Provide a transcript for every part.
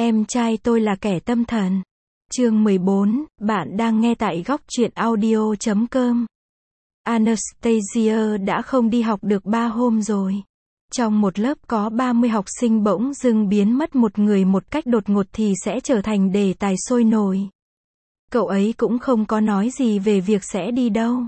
Em trai tôi là kẻ tâm thần. Chương 14, bạn đang nghe tại góc truyện audio.com. Anastasia đã không đi học được 3 hôm rồi. Trong một lớp có 30 học sinh bỗng dưng biến mất một người một cách đột ngột thì sẽ trở thành đề tài sôi nổi. Cậu ấy cũng không có nói gì về việc sẽ đi đâu.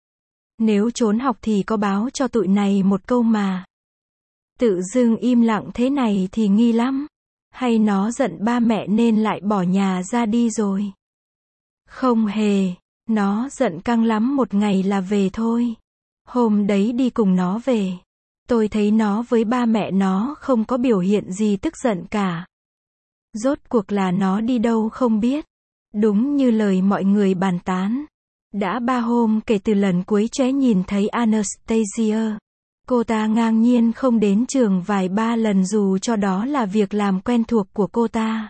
Nếu trốn học thì có báo cho tụi này một câu mà. Tự dưng im lặng thế này thì nghi lắm. Hay nó giận ba mẹ nên lại bỏ nhà ra đi rồi? Không hề, nó giận căng lắm, một ngày là về thôi. Hôm đấy đi cùng nó về, tôi thấy nó với ba mẹ nó không có biểu hiện gì tức giận cả. Rốt cuộc là nó đi đâu không biết. Đúng như lời mọi người bàn tán. Đã 3 hôm kể từ lần cuối Chóe nhìn thấy Anastasia. Cô ta ngang nhiên không đến trường vài ba lần dù cho đó là việc làm quen thuộc của cô ta.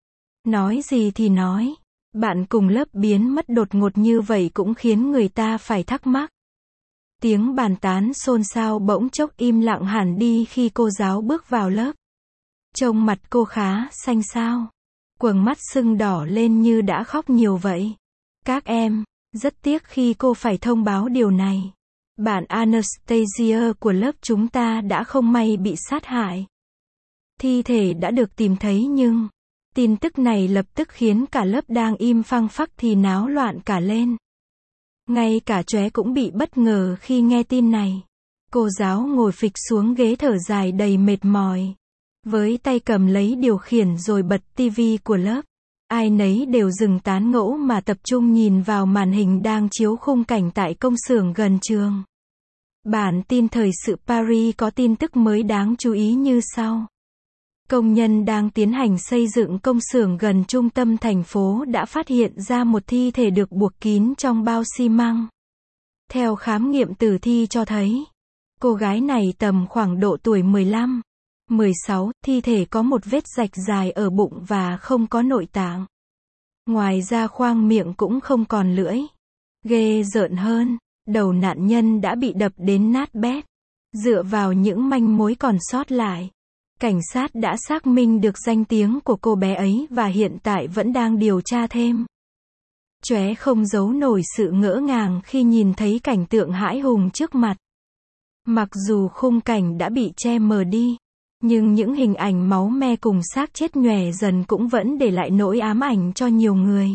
Nói gì thì nói, bạn cùng lớp biến mất đột ngột như vậy cũng khiến người ta phải thắc mắc. Tiếng bàn tán xôn xao bỗng chốc im lặng hẳn đi khi cô giáo bước vào lớp. Trông mặt cô khá xanh xao. Quầng mắt sưng đỏ lên như đã khóc nhiều vậy. Các em, rất tiếc khi cô phải thông báo điều này. Bạn Anastasia của lớp chúng ta đã không may bị sát hại. Thi thể đã được tìm thấy nhưng tin tức này lập tức khiến cả lớp đang im phăng phắc thì náo loạn cả lên. Ngay cả Chóe cũng bị bất ngờ khi nghe tin này. Cô giáo ngồi phịch xuống ghế thở dài đầy mệt mỏi. Với tay cầm lấy điều khiển rồi bật tivi của lớp. Ai nấy đều dừng tán gẫu mà tập trung nhìn vào màn hình đang chiếu khung cảnh tại công xưởng gần trường. Bản tin thời sự Paris có tin tức mới đáng chú ý như sau. Công nhân đang tiến hành xây dựng công xưởng gần trung tâm thành phố đã phát hiện ra một thi thể được buộc kín trong bao xi măng. Theo khám nghiệm tử thi cho thấy, cô gái này tầm khoảng độ tuổi 15, 16, thi thể có một vết rạch dài ở bụng và không có nội tạng. Ngoài ra khoang miệng cũng không còn lưỡi. Ghê rợn hơn, đầu nạn nhân đã bị đập đến nát bét. Dựa vào những manh mối còn sót lại, cảnh sát đã xác minh được danh tiếng của cô bé ấy và hiện tại vẫn đang điều tra thêm. Chóe không giấu nổi sự ngỡ ngàng khi nhìn thấy cảnh tượng hãi hùng trước mặt. Mặc dù khung cảnh đã bị che mờ đi, nhưng những hình ảnh máu me cùng xác chết nhòe dần cũng vẫn để lại nỗi ám ảnh cho nhiều người.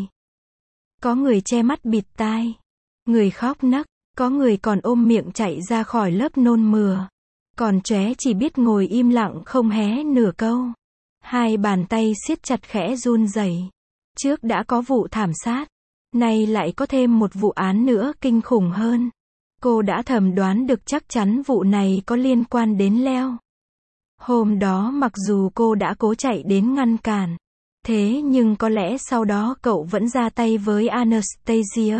Có người che mắt bịt tai, người khóc nấc, có người còn ôm miệng chạy ra khỏi lớp nôn mửa. Còn Chóe chỉ biết ngồi im lặng không hé nửa câu. Hai bàn tay siết chặt khẽ run rẩy. Trước đã có vụ thảm sát, nay lại có thêm một vụ án nữa kinh khủng hơn. Cô đã thầm đoán được chắc chắn vụ này có liên quan đến Leo. Hôm đó mặc dù cô đã cố chạy đến ngăn cản, thế nhưng có lẽ sau đó cậu vẫn ra tay với Anastasia.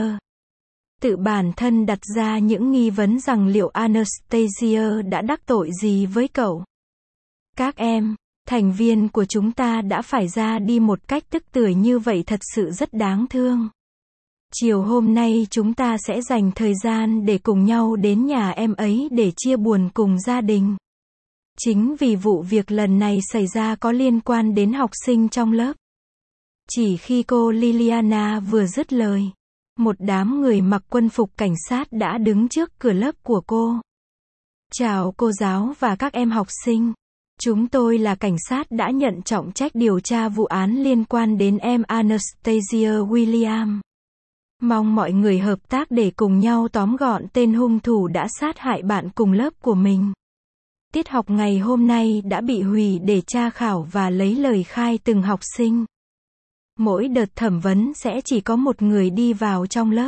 Tự bản thân đặt ra những nghi vấn rằng liệu Anastasia đã đắc tội gì với cậu. Các em, thành viên của chúng ta đã phải ra đi một cách tức tưởi như vậy thật sự rất đáng thương. Chiều hôm nay chúng ta sẽ dành thời gian để cùng nhau đến nhà em ấy để chia buồn cùng gia đình. Chính vì vụ việc lần này xảy ra có liên quan đến học sinh trong lớp. Chỉ khi cô Liliana vừa dứt lời, một đám người mặc quân phục cảnh sát đã đứng trước cửa lớp của cô. Chào cô giáo và các em học sinh. Chúng tôi là cảnh sát đã nhận trọng trách điều tra vụ án liên quan đến em Anastasia William. Mong mọi người hợp tác để cùng nhau tóm gọn tên hung thủ đã sát hại bạn cùng lớp của mình. Tiết học ngày hôm nay đã bị hủy để tra khảo và lấy lời khai từng học sinh. Mỗi đợt thẩm vấn sẽ chỉ có một người đi vào trong lớp.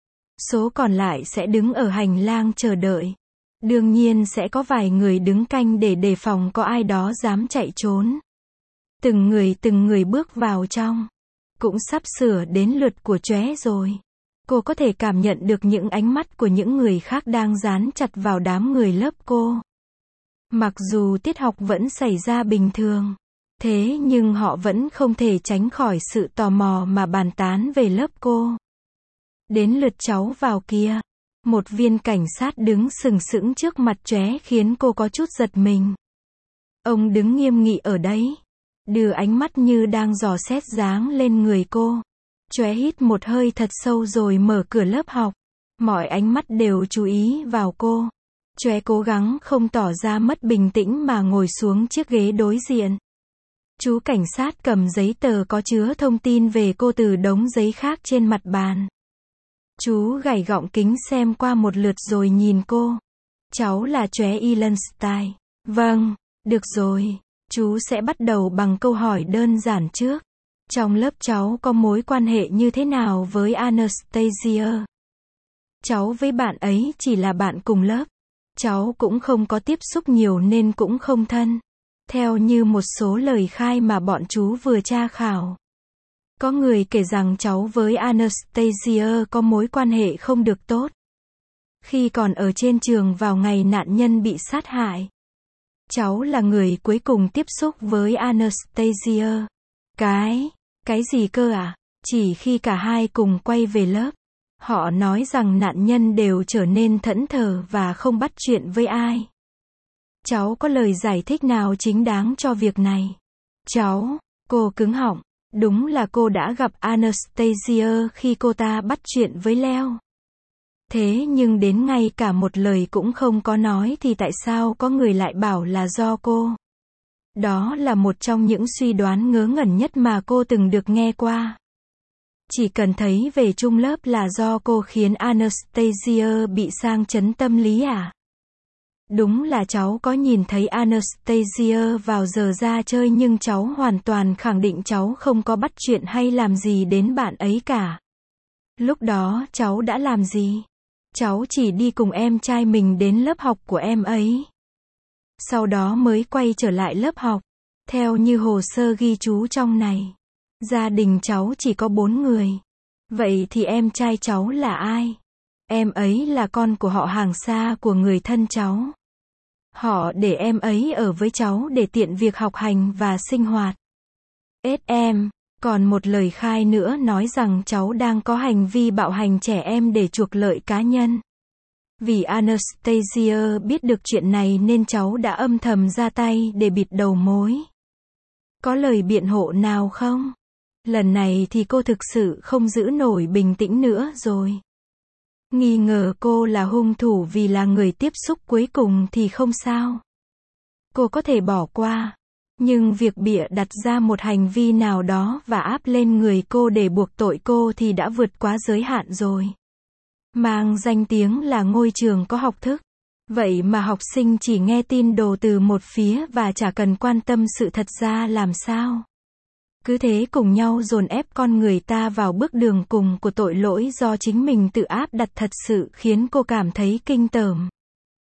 Số còn lại sẽ đứng ở hành lang chờ đợi. Đương nhiên sẽ có vài người đứng canh để đề phòng có ai đó dám chạy trốn. Từng người bước vào trong. Cũng sắp sửa đến lượt của Chóe rồi. Cô có thể cảm nhận được những ánh mắt của những người khác đang dán chặt vào đám người lớp cô. Mặc dù tiết học vẫn xảy ra bình thường, thế nhưng họ vẫn không thể tránh khỏi sự tò mò mà bàn tán về lớp cô. Đến lượt cháu vào kia. Một viên cảnh sát đứng sừng sững trước mặt Chóe khiến cô có chút giật mình. Ông đứng nghiêm nghị ở đấy. đưa ánh mắt như đang dò xét dáng lên người cô. Chóe hít một hơi thật sâu rồi mở cửa lớp học. Mọi ánh mắt đều chú ý vào cô. Chóe cố gắng không tỏ ra mất bình tĩnh mà ngồi xuống chiếc ghế đối diện. Chú cảnh sát cầm giấy tờ có chứa thông tin về cô từ đống giấy khác trên mặt bàn. Chú gảy gọng kính xem qua một lượt rồi nhìn cô. Cháu là Chóe Elenstein. Vâng, được rồi. Chú sẽ bắt đầu bằng câu hỏi đơn giản trước. Trong lớp cháu có mối quan hệ như thế nào với Anastasia? Cháu với bạn ấy chỉ là bạn cùng lớp. Cháu cũng không có tiếp xúc nhiều nên cũng không thân. Theo như một số lời khai mà bọn chú vừa tra khảo. Có người kể rằng cháu với Anastasia có mối quan hệ không được tốt. Khi còn ở trên trường vào ngày nạn nhân bị sát hại. Cháu là người cuối cùng tiếp xúc với Anastasia. Cái gì cơ à? Chỉ khi cả hai cùng quay về lớp. Họ nói rằng nạn nhân đều trở nên thẫn thờ và không bắt chuyện với ai. Cháu có lời giải thích nào chính đáng cho việc này? Cô cứng họng. Đúng là cô đã gặp Anastasia khi cô ta bắt chuyện với Leo. Thế nhưng đến ngay cả một lời cũng không có nói thì tại sao có người lại bảo là do cô? Đó là một trong những suy đoán ngớ ngẩn nhất mà cô từng được nghe qua. Chỉ cần thấy về chung lớp là do cô khiến Anastasia bị sang chấn tâm lý à? Đúng là cháu có nhìn thấy Anastasia vào giờ ra chơi nhưng cháu hoàn toàn khẳng định cháu không có bắt chuyện hay làm gì đến bạn ấy cả. Lúc đó cháu đã làm gì? Cháu chỉ đi cùng em trai mình đến lớp học của em ấy. Sau đó mới quay trở lại lớp học. Theo như hồ sơ ghi chú trong này. Gia đình cháu chỉ có 4 người. Vậy thì em trai cháu là ai? Em ấy là con của họ hàng xa của người thân cháu. Họ để em ấy ở với cháu để tiện việc học hành và sinh hoạt. Em, còn một lời khai nữa nói rằng cháu đang có hành vi bạo hành trẻ em để chuộc lợi cá nhân. Vì Anastasia biết được chuyện này nên cháu đã âm thầm ra tay để bịt đầu mối. Có lời biện hộ nào không? Lần này thì cô thực sự không giữ nổi bình tĩnh nữa rồi. Nghi ngờ cô là hung thủ vì là người tiếp xúc cuối cùng thì không sao. Cô có thể bỏ qua. Nhưng việc bịa đặt ra một hành vi nào đó và áp lên người cô để buộc tội cô thì đã vượt quá giới hạn rồi. Mang danh tiếng là ngôi trường có học thức. Vậy mà học sinh chỉ nghe tin đồ từ một phía và chả cần quan tâm sự thật ra làm sao. Cứ thế cùng nhau dồn ép con người ta vào bước đường cùng của tội lỗi do chính mình tự áp đặt thật sự khiến cô cảm thấy kinh tởm.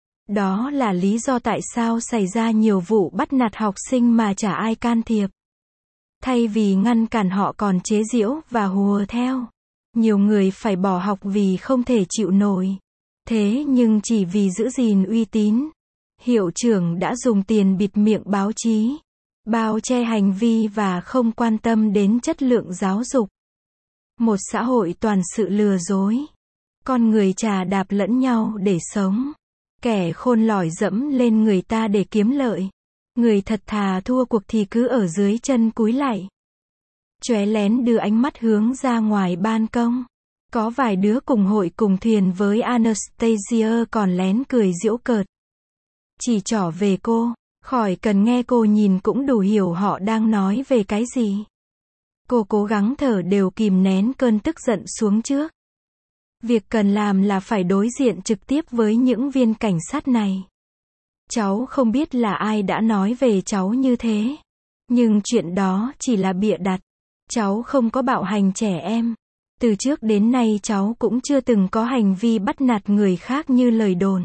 Đó là lý do tại sao xảy ra nhiều vụ bắt nạt học sinh mà chả ai can thiệp. Thay vì ngăn cản họ còn chế giễu và hùa theo. Nhiều người phải bỏ học vì không thể chịu nổi. Thế nhưng chỉ vì giữ gìn uy tín, hiệu trưởng đã dùng tiền bịt miệng báo chí, bao che hành vi và không quan tâm đến chất lượng giáo dục. Một xã hội toàn sự lừa dối. Con người chà đạp lẫn nhau để sống. Kẻ khôn lỏi dẫm lên người ta để kiếm lợi. Người thật thà thua cuộc thì cứ ở dưới chân cúi lạy. Chóe lén đưa ánh mắt hướng ra ngoài ban công. Có vài đứa cùng hội cùng thuyền với Anastasia còn lén cười giễu cợt. Chỉ trỏ về cô, khỏi cần nghe cô nhìn cũng đủ hiểu họ đang nói về cái gì. Cô cố gắng thở đều kìm nén cơn tức giận xuống trước. Việc cần làm là phải đối diện trực tiếp với những viên cảnh sát này. Cháu không biết là ai đã nói về cháu như thế. Nhưng chuyện đó chỉ là bịa đặt. Cháu không có bạo hành trẻ em. Từ trước đến nay cháu cũng chưa từng có hành vi bắt nạt người khác như lời đồn.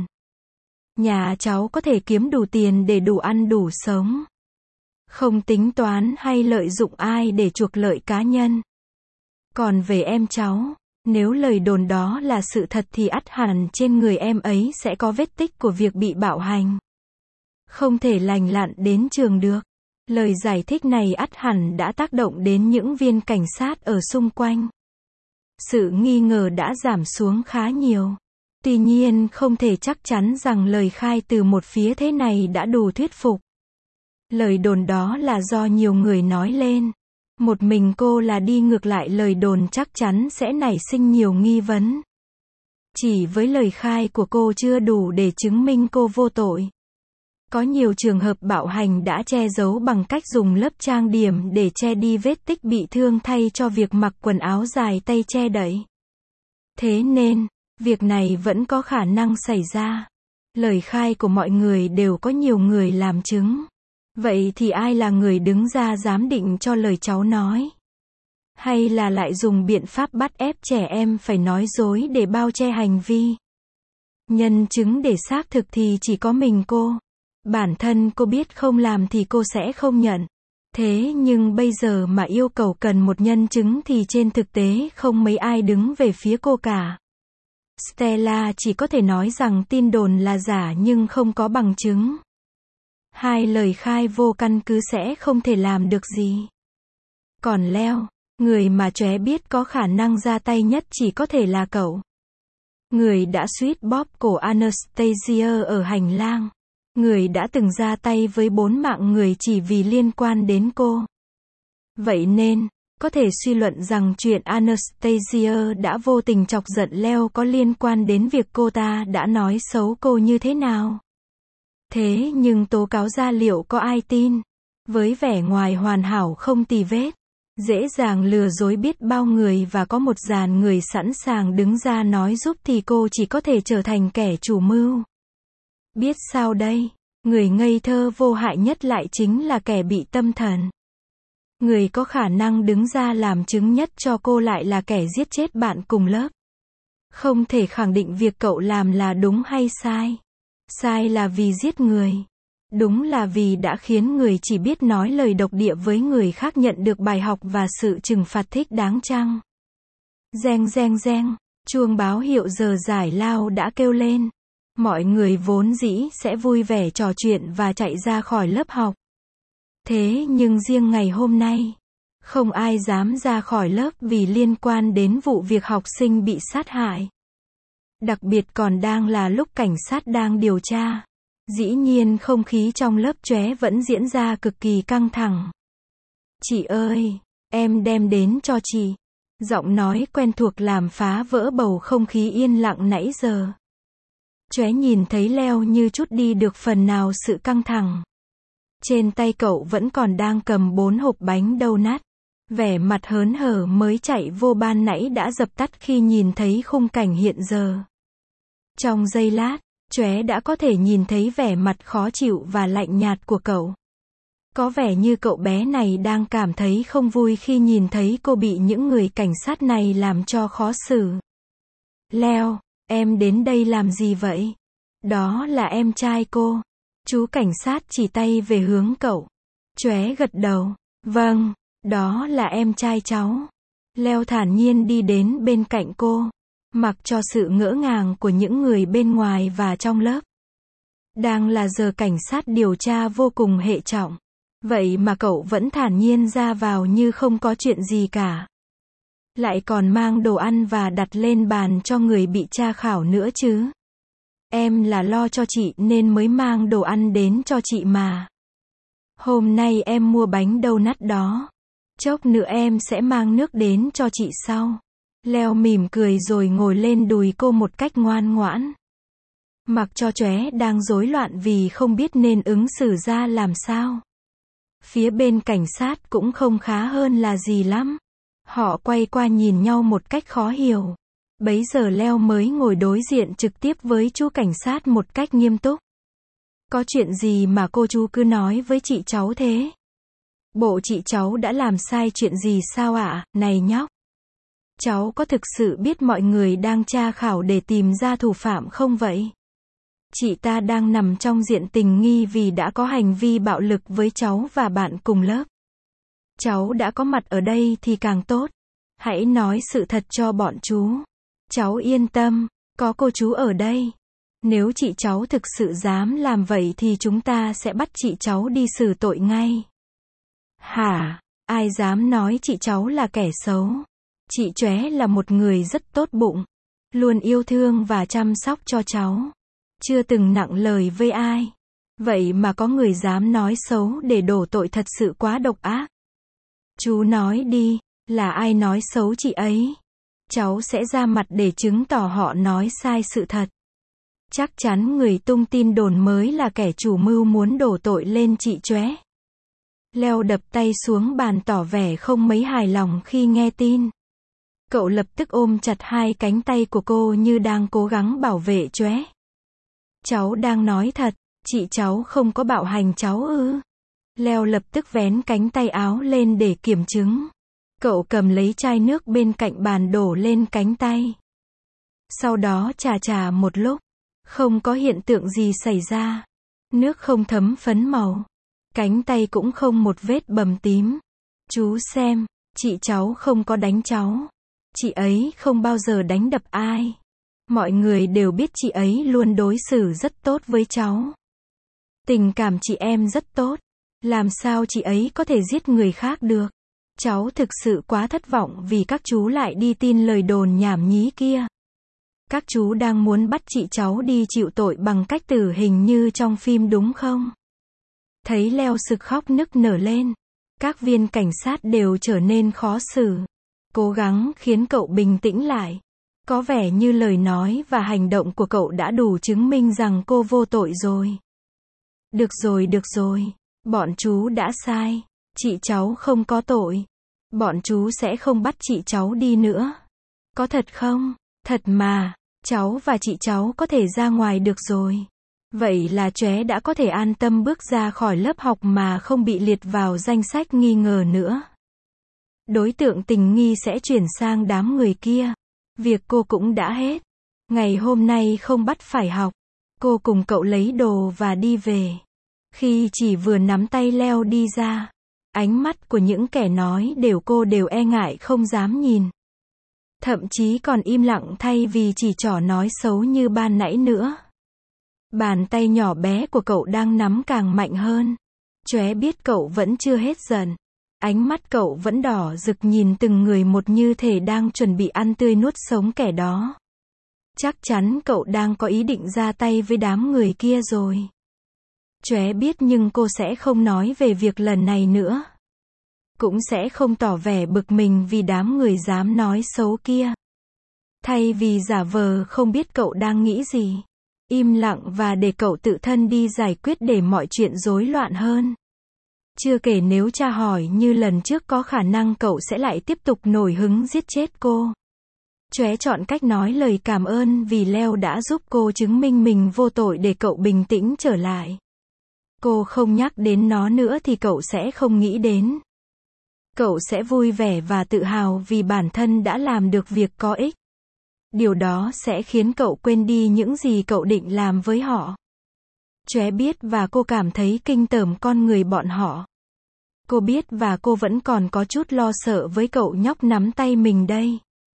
Nhà cháu có thể kiếm đủ tiền để đủ ăn đủ sống. Không tính toán hay lợi dụng ai để chuộc lợi cá nhân. Còn về em cháu, nếu lời đồn đó là sự thật thì ắt hẳn trên người em ấy sẽ có vết tích của việc bị bạo hành. Không thể lành lặn đến trường được. Lời giải thích này ắt hẳn đã tác động đến những viên cảnh sát ở xung quanh. Sự nghi ngờ đã giảm xuống khá nhiều. Tuy nhiên không thể chắc chắn rằng lời khai từ một phía thế này đã đủ thuyết phục. Lời đồn đó là do nhiều người nói lên. Một mình cô là đi ngược lại lời đồn chắc chắn sẽ nảy sinh nhiều nghi vấn. Chỉ với lời khai của cô chưa đủ để chứng minh cô vô tội. Có nhiều trường hợp bạo hành đã che giấu bằng cách dùng lớp trang điểm để che đi vết tích bị thương thay cho việc mặc quần áo dài tay che đậy. Thế nên, việc này vẫn có khả năng xảy ra. Lời khai của mọi người đều có nhiều người làm chứng. Vậy thì ai là người đứng ra giám định cho lời cháu nói? Hay là lại dùng biện pháp bắt ép trẻ em phải nói dối để bao che hành vi? Nhân chứng để xác thực thì chỉ có mình cô. Bản thân cô biết không làm thì cô sẽ không nhận. Thế nhưng bây giờ mà yêu cầu cần một nhân chứng thì trên thực tế không mấy ai đứng về phía cô cả. Stella chỉ có thể nói rằng tin đồn là giả nhưng không có bằng chứng. Hai lời khai vô căn cứ sẽ không thể làm được gì. Còn Leo, người mà Chóe biết có khả năng ra tay nhất chỉ có thể là cậu. Người đã suýt bóp cổ Anastasia ở hành lang. Người đã từng ra tay với 4 mạng người chỉ vì liên quan đến cô. Vậy nên, có thể suy luận rằng chuyện Anastasia đã vô tình chọc giận Leo có liên quan đến việc cô ta đã nói xấu cô như thế nào. Thế nhưng tố cáo ra liệu có ai tin? Với vẻ ngoài hoàn hảo không tì vết, dễ dàng lừa dối biết bao người và có một dàn người sẵn sàng đứng ra nói giúp thì cô chỉ có thể trở thành kẻ chủ mưu. Biết sao đây? Người ngây thơ vô hại nhất lại chính là kẻ bị tâm thần. Người có khả năng đứng ra làm chứng nhất cho cô lại là kẻ giết chết bạn cùng lớp. Không thể khẳng định việc cậu làm là đúng hay sai. Sai là vì giết người. Đúng là vì đã khiến người chỉ biết nói lời độc địa với người khác nhận được bài học và sự trừng phạt thích đáng chăng? Reng reng reng, chuông báo hiệu giờ giải lao đã kêu lên. Mọi người vốn dĩ sẽ vui vẻ trò chuyện và chạy ra khỏi lớp học. Thế nhưng riêng ngày hôm nay, không ai dám ra khỏi lớp vì liên quan đến vụ việc học sinh bị sát hại. Đặc biệt còn đang là lúc cảnh sát đang điều tra. Dĩ nhiên không khí trong lớp Chóe vẫn diễn ra cực kỳ căng thẳng. Chị ơi, em đem đến cho chị. Giọng nói quen thuộc làm phá vỡ bầu không khí yên lặng nãy giờ. Chóe nhìn thấy Leo như chút đi được phần nào sự căng thẳng. Trên tay cậu vẫn còn đang cầm 4 hộp bánh donut. Vẻ mặt hớn hở mới chạy vô ban nãy đã dập tắt khi nhìn thấy khung cảnh hiện giờ. Trong giây lát, Chóe đã có thể nhìn thấy vẻ mặt khó chịu và lạnh nhạt của cậu. Có vẻ như cậu bé này đang cảm thấy không vui khi nhìn thấy cô bị những người cảnh sát này làm cho khó xử. Leo, em đến đây làm gì vậy? Đó là em trai cô. Chú cảnh sát chỉ tay về hướng cậu. Chóe gật đầu. Vâng, đó là em trai cháu. Leo thản nhiên đi đến bên cạnh cô. Mặc cho sự ngỡ ngàng của những người bên ngoài và trong lớp. Đang là giờ cảnh sát điều tra vô cùng hệ trọng. Vậy mà cậu vẫn thản nhiên ra vào như không có chuyện gì cả. Lại còn mang đồ ăn và đặt lên bàn cho người bị tra khảo nữa chứ. Em là lo cho chị nên mới mang đồ ăn đến cho chị mà. Hôm nay em mua bánh donut đó. Chốc nữa em sẽ mang nước đến cho chị sau. Leo mỉm cười rồi ngồi lên đùi cô một cách ngoan ngoãn. Mặc cho Chóe đang rối loạn vì không biết nên ứng xử ra làm sao. Phía bên cảnh sát cũng không khá hơn là gì lắm. Họ quay qua nhìn nhau một cách khó hiểu. Bấy giờ Leo mới ngồi đối diện trực tiếp với chú cảnh sát một cách nghiêm túc. Có chuyện gì mà cô chú cứ nói với chị cháu thế? Bộ chị cháu đã làm sai chuyện gì sao ạ? Này nhóc! Cháu có thực sự biết mọi người đang tra khảo để tìm ra thủ phạm không vậy? Chị ta đang nằm trong diện tình nghi vì đã có hành vi bạo lực với cháu và bạn cùng lớp. Cháu đã có mặt ở đây thì càng tốt. Hãy nói sự thật cho bọn chú. Cháu yên tâm, có cô chú ở đây. Nếu chị cháu thực sự dám làm vậy thì chúng ta sẽ bắt chị cháu đi xử tội ngay. Hả? Ai dám nói chị cháu là kẻ xấu? Chị Chóe là một người rất tốt bụng. Luôn yêu thương và chăm sóc cho cháu. Chưa từng nặng lời với ai. Vậy mà có người dám nói xấu để đổ tội, thật sự quá độc ác. Chú nói đi, là ai nói xấu chị ấy? Cháu sẽ ra mặt để chứng tỏ họ nói sai sự thật. Chắc chắn người tung tin đồn mới là kẻ chủ mưu muốn đổ tội lên chị Chóe. Leo đập tay xuống bàn tỏ vẻ không mấy hài lòng khi nghe tin. Cậu lập tức ôm chặt hai cánh tay của cô như đang cố gắng bảo vệ Chóe. Cháu đang nói thật, chị cháu không có bạo hành cháu ư? Leo lập tức vén cánh tay áo lên để kiểm chứng. Cậu cầm lấy chai nước bên cạnh bàn đổ lên cánh tay. Sau đó chà một lúc. Không có hiện tượng gì xảy ra. Nước không thấm phấn màu. Cánh tay cũng không một vết bầm tím. Chú xem, chị cháu không có đánh cháu. Chị ấy không bao giờ đánh đập ai. Mọi người đều biết chị ấy luôn đối xử rất tốt với cháu. Tình cảm chị em rất tốt. Làm sao chị ấy có thể giết người khác được? Cháu thực sự quá thất vọng vì các chú lại đi tin lời đồn nhảm nhí kia. Các chú đang muốn bắt chị cháu đi chịu tội bằng cách tử hình như trong phim đúng không? Thấy Leo sực khóc nức nở lên. Các viên cảnh sát đều trở nên khó xử. Cố gắng khiến cậu bình tĩnh lại. Có vẻ như lời nói và hành động của cậu đã đủ chứng minh rằng cô vô tội rồi. Được rồi. Bọn chú đã sai. Chị cháu không có tội. Bọn chú sẽ không bắt chị cháu đi nữa. Có thật không? Thật mà. Cháu và chị cháu có thể ra ngoài được rồi. Vậy là Chóe đã có thể an tâm bước ra khỏi lớp học mà không bị liệt vào danh sách nghi ngờ nữa. Đối tượng tình nghi sẽ chuyển sang đám người kia. Việc cô cũng đã hết. Ngày hôm nay không bắt phải học. Cô cùng cậu lấy đồ và đi về. Khi chỉ vừa nắm tay Leo đi ra, ánh mắt của những kẻ nói cô đều e ngại không dám nhìn. Thậm chí còn im lặng thay vì chỉ trỏ nói xấu như ban nãy nữa. Bàn tay nhỏ bé của cậu đang nắm càng mạnh hơn. Chóe biết cậu vẫn chưa hết giận. Ánh mắt cậu vẫn đỏ rực nhìn từng người một như thể đang chuẩn bị ăn tươi nuốt sống kẻ đó. Chắc chắn cậu đang có ý định ra tay với đám người kia rồi. Chóe biết nhưng cô sẽ không nói về việc lần này nữa. Cũng sẽ không tỏ vẻ bực mình vì đám người dám nói xấu kia. Thay vì giả vờ không biết cậu đang nghĩ gì. Im lặng và để cậu tự thân đi giải quyết để mọi chuyện rối loạn hơn. Chưa kể nếu tra hỏi như lần trước có khả năng cậu sẽ lại tiếp tục nổi hứng giết chết cô. Chóe chọn cách nói lời cảm ơn vì Leo đã giúp cô chứng minh mình vô tội để cậu bình tĩnh trở lại. Cô không nhắc đến nó nữa thì cậu sẽ không nghĩ đến. Cậu sẽ vui vẻ và tự hào vì bản thân đã làm được việc có ích. Điều đó sẽ khiến cậu quên đi những gì cậu định làm với họ. Chóe biết và cô cảm thấy kinh tởm con người bọn họ. Cô biết và cô vẫn còn có chút lo sợ với cậu nhóc nắm tay mình đây.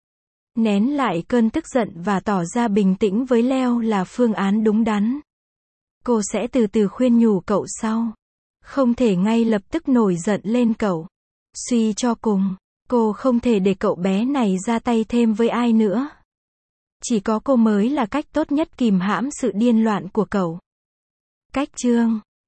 Nén lại cơn tức giận và tỏ ra bình tĩnh với Leo là phương án đúng đắn. Cô sẽ từ từ khuyên nhủ cậu sau. Không thể ngay lập tức nổi giận lên cậu. Suy cho cùng, cô không thể để cậu bé này ra tay thêm với ai nữa. Chỉ có cô mới là cách tốt nhất kìm hãm sự điên loạn của cậu. Cách chương